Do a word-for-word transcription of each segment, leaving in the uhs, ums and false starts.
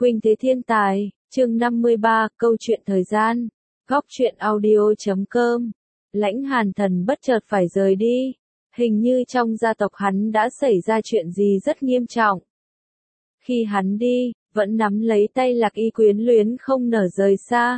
Khuynh Thế Thiên Tài, chương năm mươi ba, câu chuyện thời gian, góc truyện audio chấm com. Lãnh Hàn Thần bất chợt phải rời đi, hình như trong gia tộc hắn đã xảy ra chuyện gì rất nghiêm trọng. Khi hắn đi, vẫn nắm lấy tay Lạc Y quyến luyến không nở rời xa.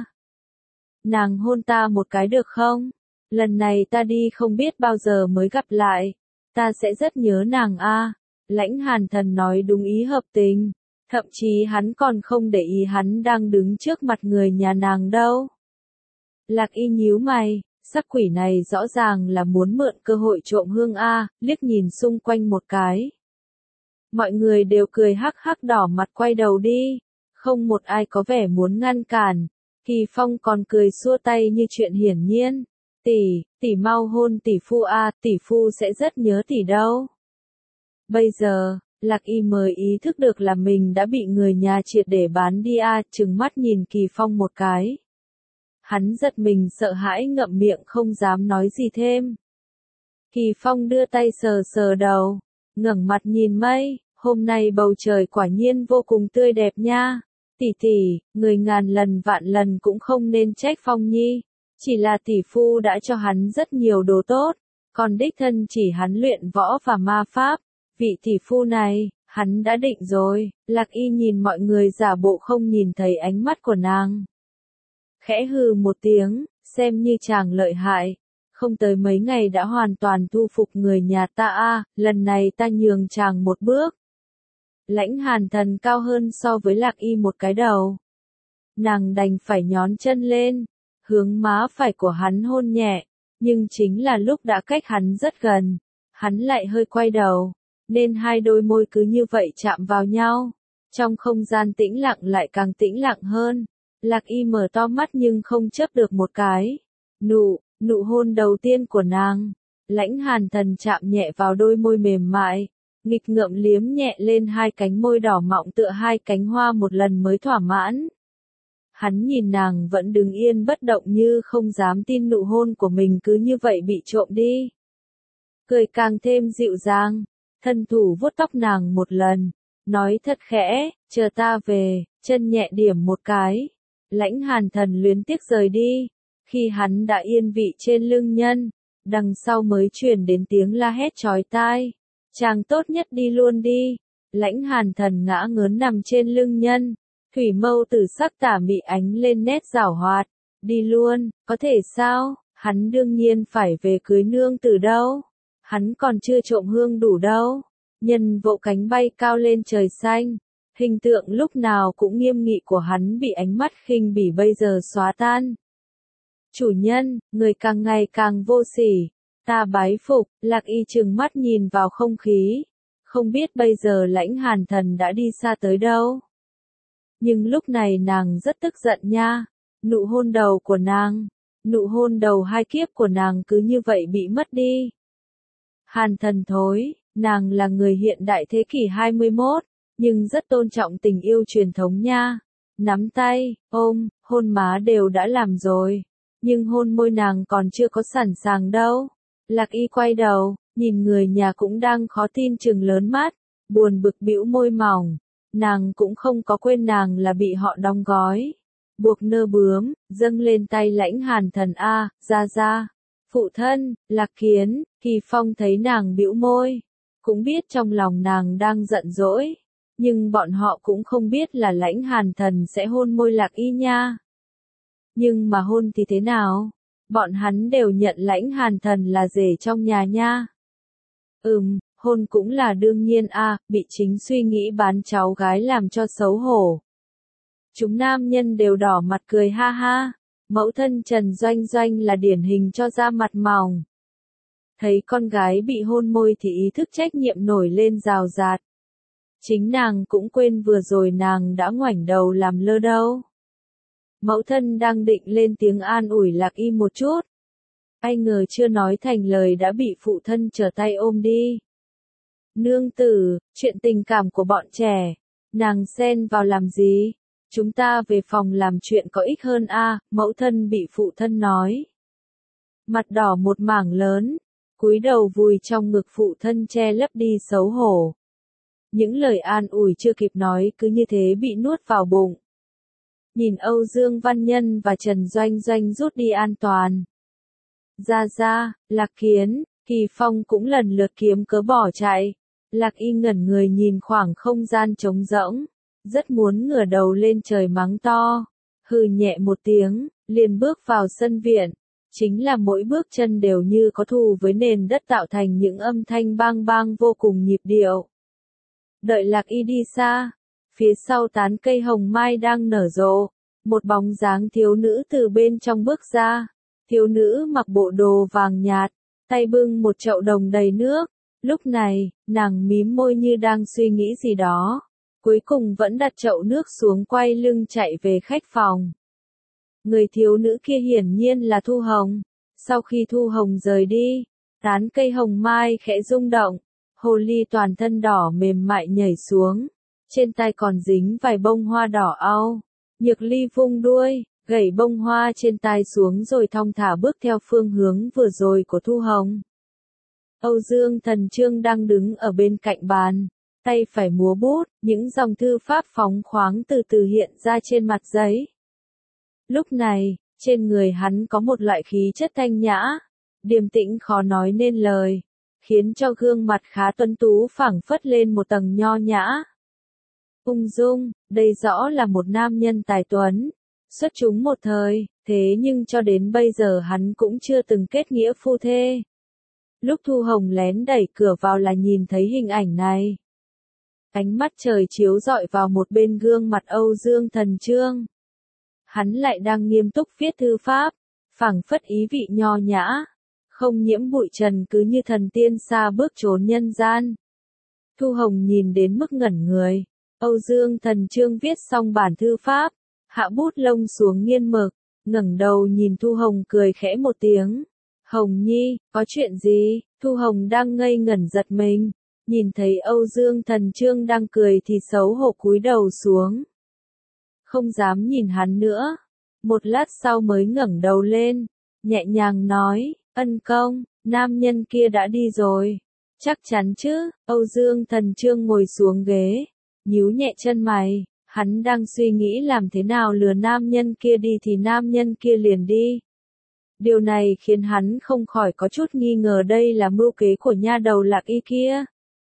Nàng hôn ta một cái được không? Lần này ta đi không biết bao giờ mới gặp lại, ta sẽ rất nhớ nàng a. Lãnh Hàn Thần nói đúng ý hợp tình. Thậm chí hắn còn không để ý hắn đang đứng trước mặt người nhà nàng đâu. Lạc Y nhíu mày, sắc quỷ này rõ ràng là muốn mượn cơ hội trộm hương a, liếc nhìn xung quanh một cái. Mọi người đều cười hắc hắc đỏ mặt quay đầu đi, không một ai có vẻ muốn ngăn cản. Kỳ Phong còn cười xua tay như chuyện hiển nhiên. Tỷ, tỷ mau hôn tỷ phu a, tỷ phu sẽ rất nhớ tỷ đâu. Bây giờ, Lạc Y mới ý thức được là mình đã bị người nhà triệt để bán đi a, trừng mắt nhìn Kỳ Phong một cái. Hắn giật mình sợ hãi ngậm miệng không dám nói gì thêm. Kỳ Phong đưa tay sờ sờ đầu, ngẩng mặt nhìn mây, hôm nay bầu trời quả nhiên vô cùng tươi đẹp nha. Tỷ tỷ, người ngàn lần vạn lần cũng không nên trách Phong Nhi, chỉ là tỷ phu đã cho hắn rất nhiều đồ tốt, còn đích thân chỉ hắn luyện võ và ma pháp. Vị tỷ phu này, hắn đã định rồi. Lạc Y nhìn mọi người giả bộ không nhìn thấy ánh mắt của nàng. Khẽ hừ một tiếng, xem như chàng lợi hại. Không tới mấy ngày đã hoàn toàn thu phục người nhà ta a, lần này ta nhường chàng một bước. Lãnh Hàn Thần cao hơn so với Lạc Y một cái đầu. Nàng đành phải nhón chân lên, hướng má phải của hắn hôn nhẹ, nhưng chính là lúc đã cách hắn rất gần, hắn lại hơi quay đầu. Nên hai đôi môi cứ như vậy chạm vào nhau. Trong không gian tĩnh lặng lại càng tĩnh lặng hơn. Lạc Y mở to mắt nhưng không chớp được một cái. Nụ, nụ hôn đầu tiên của nàng. Lãnh Hàn Thần chạm nhẹ vào đôi môi mềm mại. Nghịch ngợm liếm nhẹ lên hai cánh môi đỏ mọng tựa hai cánh hoa một lần mới thỏa mãn. Hắn nhìn nàng vẫn đứng yên bất động như không dám tin nụ hôn của mình cứ như vậy bị trộm đi. Cười càng thêm dịu dàng. Thân thủ vuốt tóc nàng một lần, nói thật khẽ, chờ ta về, chân nhẹ điểm một cái. Lãnh Hàn Thần luyến tiếc rời đi, khi hắn đã yên vị trên lưng nhân, đằng sau mới truyền đến tiếng la hét chói tai. Chàng tốt nhất đi luôn đi. Lãnh Hàn Thần ngã ngớn nằm trên lưng nhân, thủy mâu tử sắc tả mị ánh lên nét giảo hoạt. Đi luôn, có thể sao, hắn đương nhiên phải về cưới nương tử đâu. Hắn còn chưa trộm hương đủ đâu. Nhân vỗ cánh bay cao lên trời xanh. Hình tượng lúc nào cũng nghiêm nghị của hắn bị ánh mắt khinh bỉ bây giờ xóa tan. Chủ nhân, người càng ngày càng vô sỉ. Ta bái phục. Lạc Y trừng mắt nhìn vào không khí. Không biết bây giờ Lãnh Hàn Thần đã đi xa tới đâu. Nhưng lúc này nàng rất tức giận nha. Nụ hôn đầu của nàng, nụ hôn đầu hai kiếp của nàng cứ như vậy bị mất đi. Hàn Thần thối, nàng là người hiện đại thế kỷ hai mươi mốt, nhưng rất tôn trọng tình yêu truyền thống nha. Nắm tay, ôm, hôn má đều đã làm rồi, nhưng hôn môi nàng còn chưa có sẵn sàng đâu. Lạc Y quay đầu, nhìn người nhà cũng đang khó tin trừng lớn mắt, buồn bực bĩu môi mỏng. Nàng cũng không có quên nàng là bị họ đóng gói, buộc nơ bướm, dâng lên tay Lãnh Hàn Thần a, ra ra. Phụ thân, Lạc Kiến. Kỳ Phong thấy nàng bĩu môi, cũng biết trong lòng nàng đang giận dỗi, nhưng bọn họ cũng không biết là Lãnh Hàn Thần sẽ hôn môi Lạc Y nha. Nhưng mà hôn thì thế nào? Bọn hắn đều nhận Lãnh Hàn Thần là rể trong nhà nha. Ừm, hôn cũng là đương nhiên a, bị chính suy nghĩ bán cháu gái làm cho xấu hổ. Chúng nam nhân đều đỏ mặt cười ha ha. Mẫu thân Trần Doanh Doanh là điển hình cho da mặt mỏng. Thấy con gái bị hôn môi thì ý thức trách nhiệm nổi lên rào rạt. Chính nàng cũng quên vừa rồi nàng đã ngoảnh đầu làm lơ đâu. Mẫu thân đang định lên tiếng an ủi Lạc Y một chút. Ai ngờ chưa nói thành lời đã bị phụ thân trở tay ôm đi. Nương tử, chuyện tình cảm của bọn trẻ, nàng xen vào làm gì? Chúng ta về phòng làm chuyện có ích hơn a, mẫu thân bị phụ thân nói. Mặt đỏ một mảng lớn, cúi đầu vùi trong ngực phụ thân che lấp đi xấu hổ. những lời an ủi chưa kịp nói cứ như thế bị nuốt vào bụng. Nhìn Âu Dương Văn Nhân và Trần Doanh Doanh rút đi an toàn. Ra ra, Lạc Kiến, Kỳ Phong cũng lần lượt kiếm cớ bỏ chạy. Lạc Y ngẩn người nhìn khoảng không gian trống rỗng, rất muốn ngửa đầu lên trời mắng to, hừ nhẹ một tiếng, liền bước vào sân viện. Chính là mỗi bước chân đều như có thù với nền đất tạo thành những âm thanh bang bang vô cùng nhịp điệu. Đợi Lạc Y đi xa, phía sau tán cây hồng mai đang nở rộ, một bóng dáng thiếu nữ từ bên trong bước ra. Thiếu nữ mặc bộ đồ vàng nhạt, tay bưng một chậu đồng đầy nước. Lúc này, nàng mím môi như đang suy nghĩ gì đó, cuối cùng vẫn đặt chậu nước xuống quay lưng chạy về khách phòng. Người thiếu nữ kia hiển nhiên là Thu Hồng. Sau khi Thu Hồng rời đi, tán cây hồng mai khẽ rung động, hồ ly toàn thân đỏ mềm mại nhảy xuống, trên tay còn dính vài bông hoa đỏ au. Nhược Ly vung đuôi, gẩy bông hoa trên tai xuống rồi thong thả bước theo phương hướng vừa rồi của Thu Hồng. Âu Dương Thần Trương đang đứng ở bên cạnh bàn, tay phải múa bút, những dòng thư pháp phóng khoáng từ từ hiện ra trên mặt giấy. Lúc này, trên người hắn có một loại khí chất thanh nhã, điềm tĩnh khó nói nên lời, khiến cho gương mặt khá tuấn tú phảng phất lên một tầng nho nhã. Ung dung, đây rõ là một nam nhân tài tuấn, xuất chúng một thời, thế nhưng cho đến bây giờ hắn cũng chưa từng kết nghĩa phu thê. Lúc Thu Hồng lén đẩy cửa vào là nhìn thấy hình ảnh này. Ánh mắt trời chiếu rọi vào một bên gương mặt Âu Dương Thần Trương. Hắn lại đang nghiêm túc viết thư pháp, phảng phất ý vị nho nhã, không nhiễm bụi trần cứ như thần tiên xa bước trốn nhân gian. Thu Hồng nhìn đến mức ngẩn người, Âu Dương Thần Trương viết xong bản thư pháp, hạ bút lông xuống nghiên mực, ngẩng đầu nhìn Thu Hồng cười khẽ một tiếng. Hồng Nhi, có chuyện gì? Thu Hồng đang ngây ngẩn giật mình, nhìn thấy Âu Dương Thần Trương đang cười thì xấu hổ cúi đầu xuống. Không dám nhìn hắn nữa, một lát sau mới ngẩng đầu lên, nhẹ nhàng nói, Ân công, nam nhân kia đã đi rồi. Chắc chắn chứ? Âu Dương Thần Trương ngồi xuống ghế, nhíu nhẹ chân mày, hắn đang suy nghĩ làm thế nào lừa nam nhân kia đi thì nam nhân kia liền đi. Điều này khiến hắn không khỏi có chút nghi ngờ đây là mưu kế của nha đầu Lạc Y kia.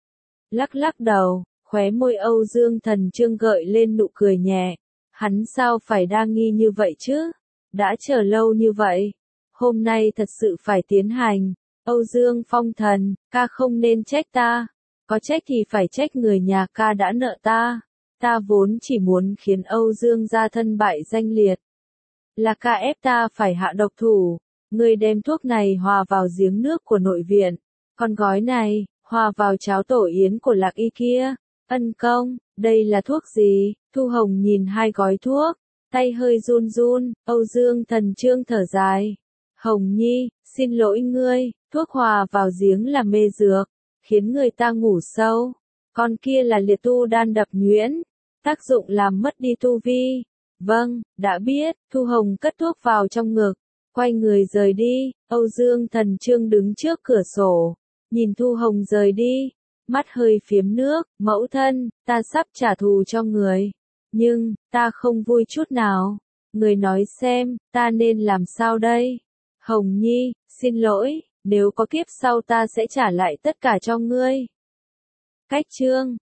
Lắc lắc đầu, khóe môi Âu Dương Thần Trương gợi lên nụ cười nhẹ. Hắn sao phải đa nghi như vậy chứ? Đã chờ lâu như vậy. Hôm nay thật sự phải tiến hành. Âu Dương Phong Thần, ca không nên trách ta. Có trách thì phải trách người nhà ca đã nợ ta. Ta vốn chỉ muốn khiến Âu Dương gia thân bại danh liệt. Là ca ép ta phải hạ độc thủ. Ngươi đem thuốc này hòa vào giếng nước của nội viện. Còn gói này, hòa vào cháo tổ yến của Lạc Y kia. Ân công, đây là thuốc gì? Thu Hồng nhìn hai gói thuốc, tay hơi run run. Âu Dương Thần Trương thở dài. Hồng Nhi, xin lỗi ngươi, thuốc hòa vào giếng là mê dược, khiến người ta ngủ sâu. Còn kia là liệt tu đan đập nhuyễn, tác dụng làm mất đi tu vi. Vâng, đã biết. Thu Hồng cất thuốc vào trong ngực, quay người rời đi. Âu Dương Thần Trương đứng trước cửa sổ, nhìn Thu Hồng rời đi, mắt hơi phiếm nước. Mẫu thân, ta sắp trả thù cho người, nhưng ta không vui chút nào. Người nói xem, ta nên làm sao đây? Hồng Nhi, xin lỗi, nếu có kiếp sau ta sẽ trả lại tất cả cho ngươi. Cách chương